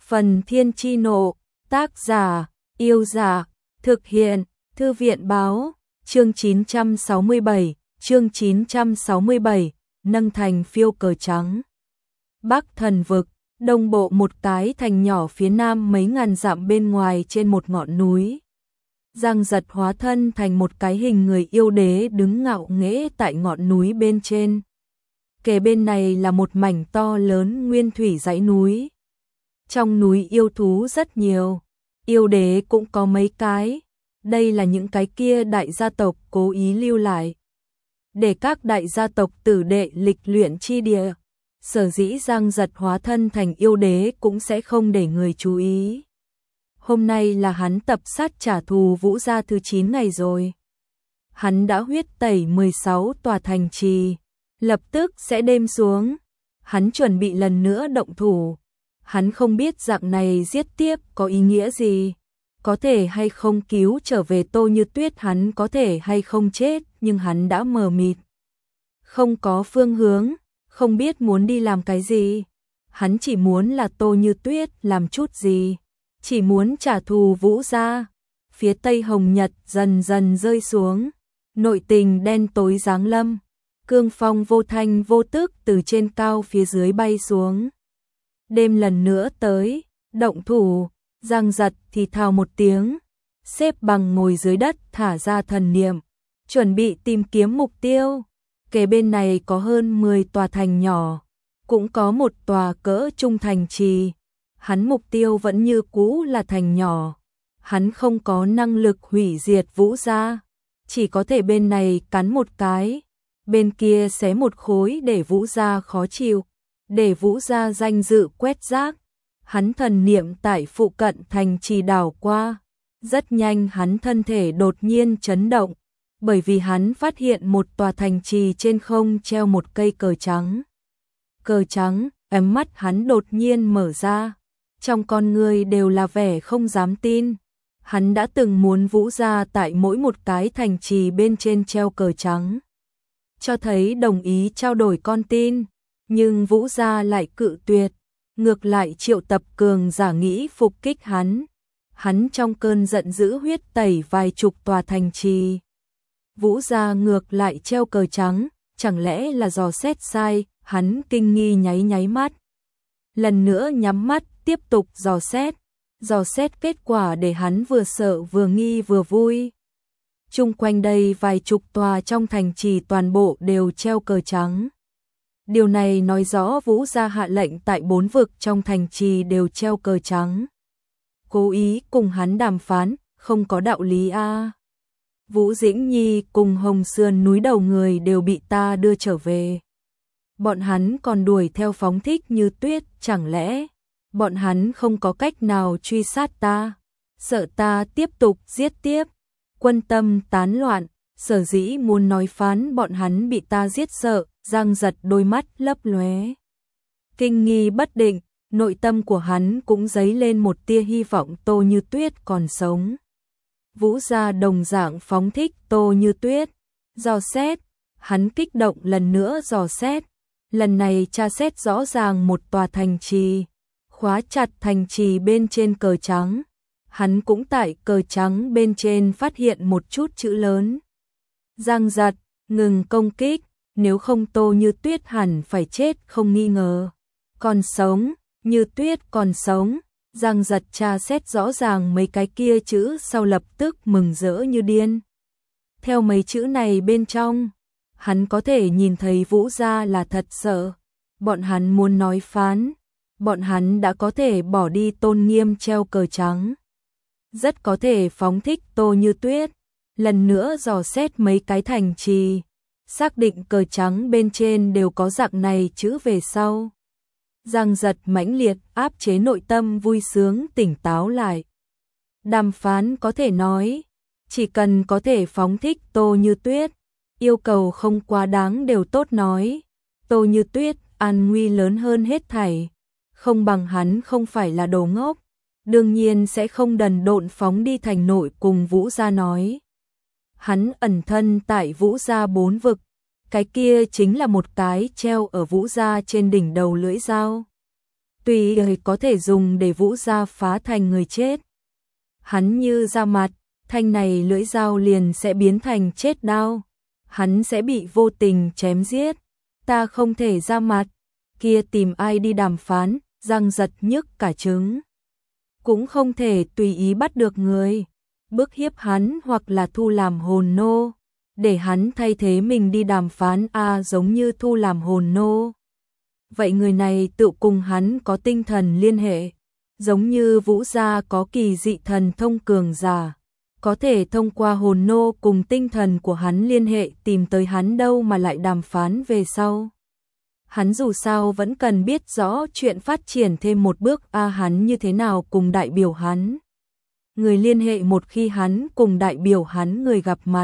Phần Thiên Chi Nộ, tác giả, Yêu Dạ, thực hiện, Thư viện Báo, chương 967, nâng thành phiêu cờ trắng. Bắc Thần Vực, đông bộ một cái thành nhỏ phía nam mấy ngàn dặm bên ngoài trên một ngọn núi. Giang Giật hóa thân thành một cái hình người yêu đế đứng ngạo nghễ tại ngọn núi bên trên. Kề bên này là một mảnh to lớn nguyên thủy dãy núi. Trong núi yêu thú rất nhiều, yêu đế cũng có mấy cái. Đây là những cái kia đại gia tộc cố ý lưu lại, để các đại gia tộc tử đệ lịch luyện chi địa. Sở dĩ Giang Giật hóa thân thành yêu đế cũng sẽ không để người chú ý. Hôm nay là hắn tập sát trả thù Vũ gia thứ 9 ngày rồi. Hắn đã huyết tẩy 16 tòa thành trì, lập tức sẽ đêm xuống. Hắn chuẩn bị lần nữa động thủ. Hắn không biết dạng này giết tiếp có ý nghĩa gì, có thể hay không cứu trở về Tô Như Tuyết, hắn có thể hay không chết, nhưng hắn đã mờ mịt, không có phương hướng, không biết muốn đi làm cái gì. Hắn chỉ muốn là Tô Như Tuyết làm chút gì, chỉ muốn trả thù Vũ gia. Phía tây hồng nhật dần dần rơi xuống, nội tình đen tối giáng lâm, cương phong vô thanh vô tức từ trên cao phía dưới bay xuống. Đêm lần nữa tới, động thủ. Giang Giật thì thào một tiếng, xếp bằng ngồi dưới đất thả ra thần niệm, chuẩn bị tìm kiếm mục tiêu. Kề bên này có hơn 10 tòa thành nhỏ, cũng có một tòa cỡ trung thành trì. Hắn mục tiêu vẫn như cũ là thành nhỏ. Hắn không có năng lực hủy diệt Vũ gia, chỉ có thể bên này cắn một cái, bên kia xé một khối để Vũ gia khó chịu, để Vũ gia danh dự quét rác. Hắn thần niệm tại phụ cận thành trì đảo qua, rất nhanh hắn thân thể đột nhiên chấn động, bởi vì hắn phát hiện một tòa thành trì trên không treo một cây cờ trắng. Cờ trắng, ánh mắt hắn đột nhiên mở ra, trong con người đều là vẻ không dám tin. Hắn đã từng muốn Vũ gia tại mỗi một cái thành trì bên trên treo cờ trắng, cho thấy đồng ý trao đổi con tin, nhưng Vũ gia lại cự tuyệt. Ngược lại triệu tập cường giả nghĩ phục kích hắn. Hắn trong cơn giận dữ huyết tẩy vài chục tòa thành trì. Vũ gia ngược lại treo cờ trắng, chẳng lẽ là dò xét sai? Hắn kinh nghi nháy nháy mắt. Lần nữa nhắm mắt tiếp tục dò xét. Dò xét kết quả để hắn vừa sợ vừa nghi vừa vui. Chung quanh đây vài chục tòa trong thành trì toàn bộ đều treo cờ trắng. Điều này nói rõ Vũ gia hạ lệnh tại 4 vực trong thành trì đều treo cờ trắng. Cố ý cùng hắn đàm phán, không có đạo lý a. Vũ Dĩnh Nhi cùng Hồng Sườn núi đầu người đều bị ta đưa trở về. Bọn hắn còn đuổi theo phóng thích Như Tuyết, chẳng lẽ bọn hắn không có cách nào truy sát ta, sợ ta tiếp tục giết tiếp. Quân tâm tán loạn, sở dĩ muốn nói phán bọn hắn bị ta giết sợ. Giang Giật đôi mắt lấp lóe, kinh nghi bất định, nội tâm của hắn cũng dấy lên một tia hy vọng Tô Như Tuyết còn sống. Vũ gia đồng dạng phóng thích Tô Như Tuyết, dò xét, hắn kích động lần nữa dò xét, lần này tra xét rõ ràng một tòa thành trì, khóa chặt thành trì bên trên cờ trắng. Hắn cũng tại cờ trắng bên trên phát hiện một chút chữ lớn. Giang Giật, ngừng công kích. Nếu không Tô Như Tuyết hẳn phải chết không nghi ngờ. Còn sống, Như Tuyết còn sống. Giang Giật tra xét rõ ràng mấy cái kia chữ sau lập tức mừng rỡ như điên. Theo mấy chữ này bên trong, hắn có thể nhìn thấy Vũ gia là thật sợ. Bọn hắn muốn nói phán, bọn hắn đã có thể bỏ đi tôn nghiêm treo cờ trắng. Rất có thể phóng thích Tô Như Tuyết, lần nữa dò xét mấy cái thành trì. Xác định cờ trắng bên trên đều có dạng này chữ về sau. Giang Giật mãnh liệt áp chế nội tâm vui sướng tỉnh táo lại. Đàm phán có thể nói, chỉ cần có thể phóng thích Tô Như Tuyết, yêu cầu không quá đáng đều tốt nói. Tô Như Tuyết an nguy lớn hơn hết thảy, không bằng hắn không phải là đồ ngốc, đương nhiên sẽ không đần độn phóng đi thành nội cùng Vũ gia nói. Hắn ẩn thân tại Vũ gia 4 vực, cái kia chính là một cái treo ở Vũ gia trên đỉnh đầu lưỡi dao. Tuy có thể dùng để Vũ gia phá thành người chết. Hắn như ra mặt, thanh này lưỡi dao liền sẽ biến thành chết đao. Hắn sẽ bị vô tình chém giết. Ta không thể ra mặt, kia tìm ai đi đàm phán, Giang Giật nhức cả trứng. Cũng không thể tùy ý bắt được người, bức hiếp hắn hoặc là thu làm hồn nô, để hắn thay thế mình đi đàm phán giống như thu làm hồn nô. Vậy người này tự cùng hắn có tinh thần liên hệ, giống như Vũ gia có kỳ dị thần thông cường giả, có thể thông qua hồn nô cùng tinh thần của hắn liên hệ tìm tới hắn đâu mà lại đàm phán về sau. Hắn dù sao vẫn cần biết rõ chuyện phát triển thêm một bước hắn như thế nào cùng đại biểu hắn. Người liên hệ một khi hắn cùng đại biểu hắn người gặp mặt.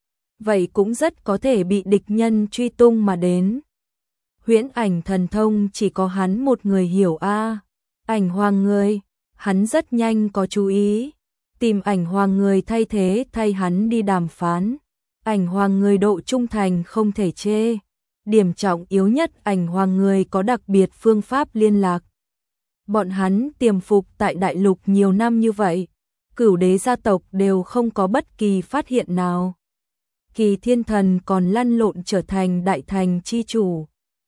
Vậy cũng rất có thể bị địch nhân truy tung mà đến. Huyễn ảnh thần thông chỉ có hắn một người hiểu ảnh hoàng người, hắn rất nhanh có chú ý. Tìm ảnh hoàng người thay thế thay hắn đi đàm phán. Ảnh hoàng người độ trung thành không thể chê. Điểm trọng yếu nhất ảnh hoàng người có đặc biệt phương pháp liên lạc. Bọn hắn tiềm phục tại đại lục nhiều năm như vậy, Cửu đế gia tộc đều không có bất kỳ phát hiện nào. Kỳ Thiên Thần còn lăn lộn trở thành đại thành chi chủ.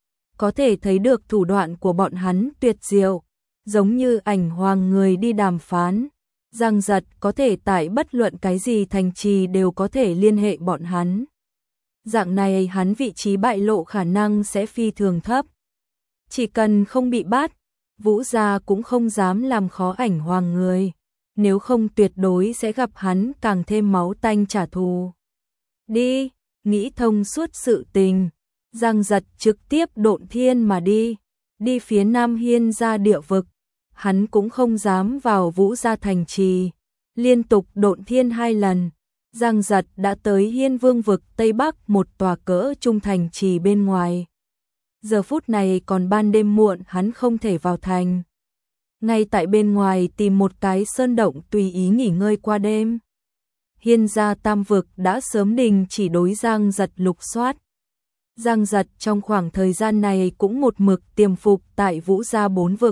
Có thể thấy được thủ đoạn của bọn hắn tuyệt diệu, giống như ảnh hoàng người đi đàm phán. Giang Giật có thể tại bất luận cái gì thành trì đều có thể liên hệ bọn hắn. Dạng này hắn vị trí bại lộ khả năng sẽ phi thường thấp. Chỉ cần không bị bắt, Vũ gia cũng không dám làm khó ảnh hoàng người. Nếu không tuyệt đối sẽ gặp hắn càng thêm máu tanh trả thù. Đi, nghĩ thông suốt sự tình. Giang Giật trực tiếp độn thiên mà đi phía Nam Hiên gia địa vực. Hắn cũng không dám vào Vũ gia thành trì. Liên tục độn thiên 2 lần. Giang Giật đã tới Hiên Vương vực Tây Bắc, một tòa cỡ trung thành trì bên ngoài. Giờ phút này còn ban đêm muộn, hắn không thể vào thành. Ngay tại bên ngoài tìm một cái sơn động tùy ý nghỉ ngơi qua đêm. Hiên gia tam vực đã sớm đình chỉ đối Giang Giật lục soát. Giang Giật trong khoảng thời gian này cũng một mực tiềm phục tại Vũ gia 4 vực.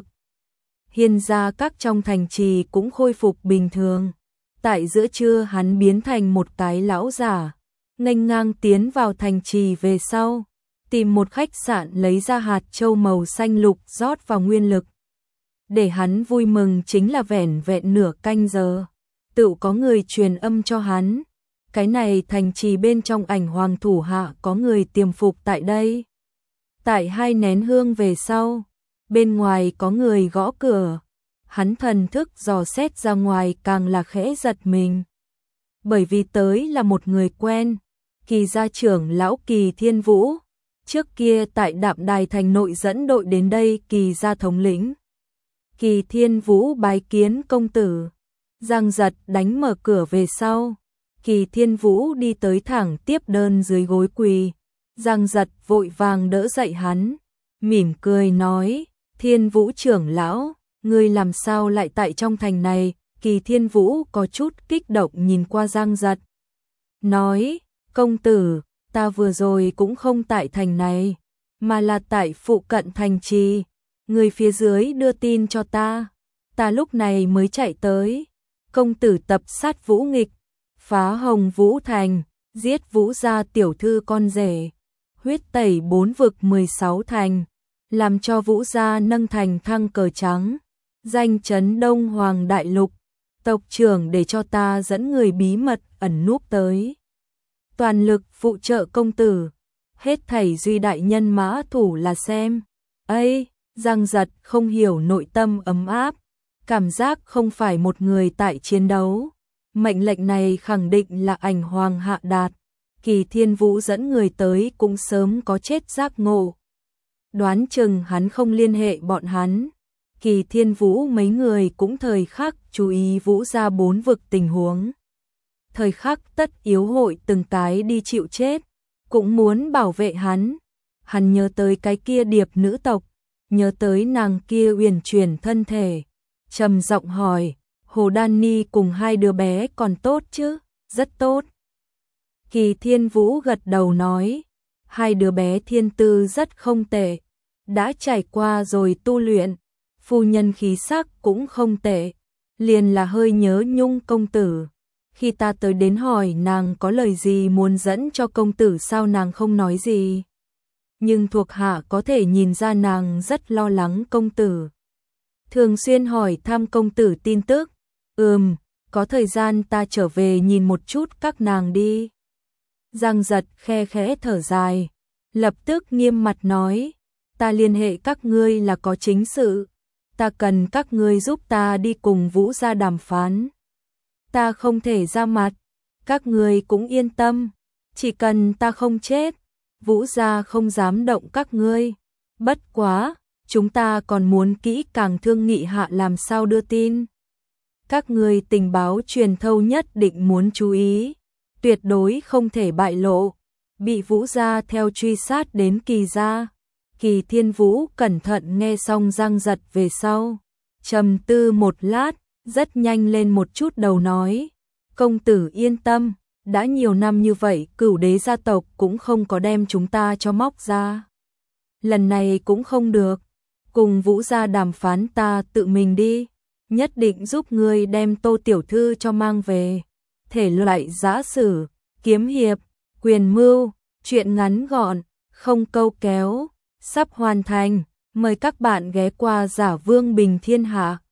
Hiên gia các trong thành trì cũng khôi phục bình thường. Tại giữa trưa hắn biến thành một cái lão giả, nghênh ngang tiến vào thành trì về sau, tìm một khách sạn lấy ra hạt châu màu xanh lục rót vào nguyên lực. Để hắn vui mừng chính là vẻn vẹn nửa canh giờ, tự có người truyền âm cho hắn. Cái này thành trì bên trong ảnh hoàng thủ hạ có người tiềm phục tại đây. Tại 2 nén hương về sau, bên ngoài có người gõ cửa. Hắn thần thức dò xét ra ngoài càng là khẽ giật mình. Bởi vì tới là một người quen, Kỳ gia trưởng lão Kỳ Thiên Vũ, trước kia tại Đạm Đài thành nội dẫn đội đến đây Kỳ gia thống lĩnh. Kỳ Thiên Vũ bái kiến công tử. Giang Giật đánh mở cửa về sau. Kỳ Thiên Vũ đi tới thẳng tiếp đơn dưới gối quỳ. Giang Giật vội vàng đỡ dậy hắn, mỉm cười nói, Thiên Vũ trưởng lão, ngươi làm sao lại tại trong thành này? Kỳ Thiên Vũ có chút kích động nhìn qua Giang Giật. Nói, công tử, ta vừa rồi cũng không tại thành này, mà là tại phụ cận thành trì. Người phía dưới đưa tin cho ta lúc này mới chạy tới. Công tử tập sát Vũ Nghịch, phá Hồng Vũ thành, giết Vũ gia tiểu thư con rể, huyết tẩy 4 vực 16 thành, làm cho Vũ gia nâng thành thăng cờ trắng, danh chấn Đông Hoàng đại lục. Tộc trưởng để cho ta dẫn người bí mật ẩn núp tới, toàn lực phụ trợ công tử, hết thảy duy đại nhân mã thủ là xem. Ây, Giang Giật không hiểu nội tâm ấm áp, cảm giác không phải một người tại chiến đấu. Mệnh lệnh này khẳng định là ảnh hoàng hạ đạt. Kỳ Thiên Vũ dẫn người tới cũng sớm có chết giác ngộ. Đoán chừng hắn không liên hệ bọn hắn. Kỳ Thiên Vũ mấy người cũng thời khắc chú ý Vũ gia 4 vực tình huống. Thời khắc tất yếu hội từng cái đi chịu chết, cũng muốn bảo vệ hắn. Hắn nhớ tới cái kia điệp nữ tộc, nhớ tới nàng kia uyển chuyển thân thể, trầm giọng hỏi, Hồ Đan Ni cùng 2 đứa bé còn tốt chứ? Rất tốt. Kỳ Thiên Vũ gật đầu nói, 2 đứa bé thiên tư rất không tệ, đã trải qua rồi tu luyện, phu nhân khí sắc cũng không tệ, liền là hơi nhớ nhung công tử. Khi ta tới đến hỏi nàng có lời gì muốn dẫn cho công tử sao nàng không nói gì. Nhưng thuộc hạ có thể nhìn ra nàng rất lo lắng công tử. Thường xuyên hỏi thăm công tử tin tức. Có thời gian ta trở về nhìn một chút các nàng đi. Giang Giật khe khẽ thở dài, lập tức nghiêm mặt nói, ta liên hệ các ngươi là có chính sự, ta cần các ngươi giúp ta đi cùng Vũ gia đàm phán. Ta không thể ra mặt, các ngươi cũng yên tâm, chỉ cần ta không chết, Vũ gia không dám động các ngươi. Bất quá, chúng ta còn muốn kỹ càng thương nghị hạ làm sao đưa tin. Các ngươi tình báo truyền thâu nhất định muốn chú ý, tuyệt đối không thể bại lộ, bị Vũ gia theo truy sát đến Kỳ gia. Kỳ Thiên Vũ cẩn thận nghe xong Giang Giật về sau, trầm tư một lát, rất nhanh lên một chút đầu nói, công tử yên tâm, đã nhiều năm như vậy Cửu Đế gia tộc cũng không có đem chúng ta cho móc ra. Lần này cũng không được, cùng Vũ gia đàm phán ta tự mình đi, nhất định giúp ngươi đem Tô tiểu thư cho mang về. Thể loại giã sử, kiếm hiệp, quyền mưu, truyện ngắn gọn, không câu kéo, sắp hoàn thành, mời các bạn ghé qua Giả Vương Bình Thiên Hạ.